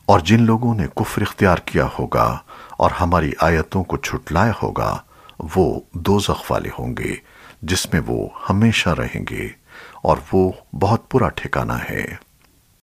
और जिन लोगों ने कुफ्र इख्तियार किया होगा और हमारी आयतों को छुटलाया होगा वो दोज़ख वाले होंगे जिसमें वो हमेशा रहेंगे और वो बहुत बुरा ठिकाना है।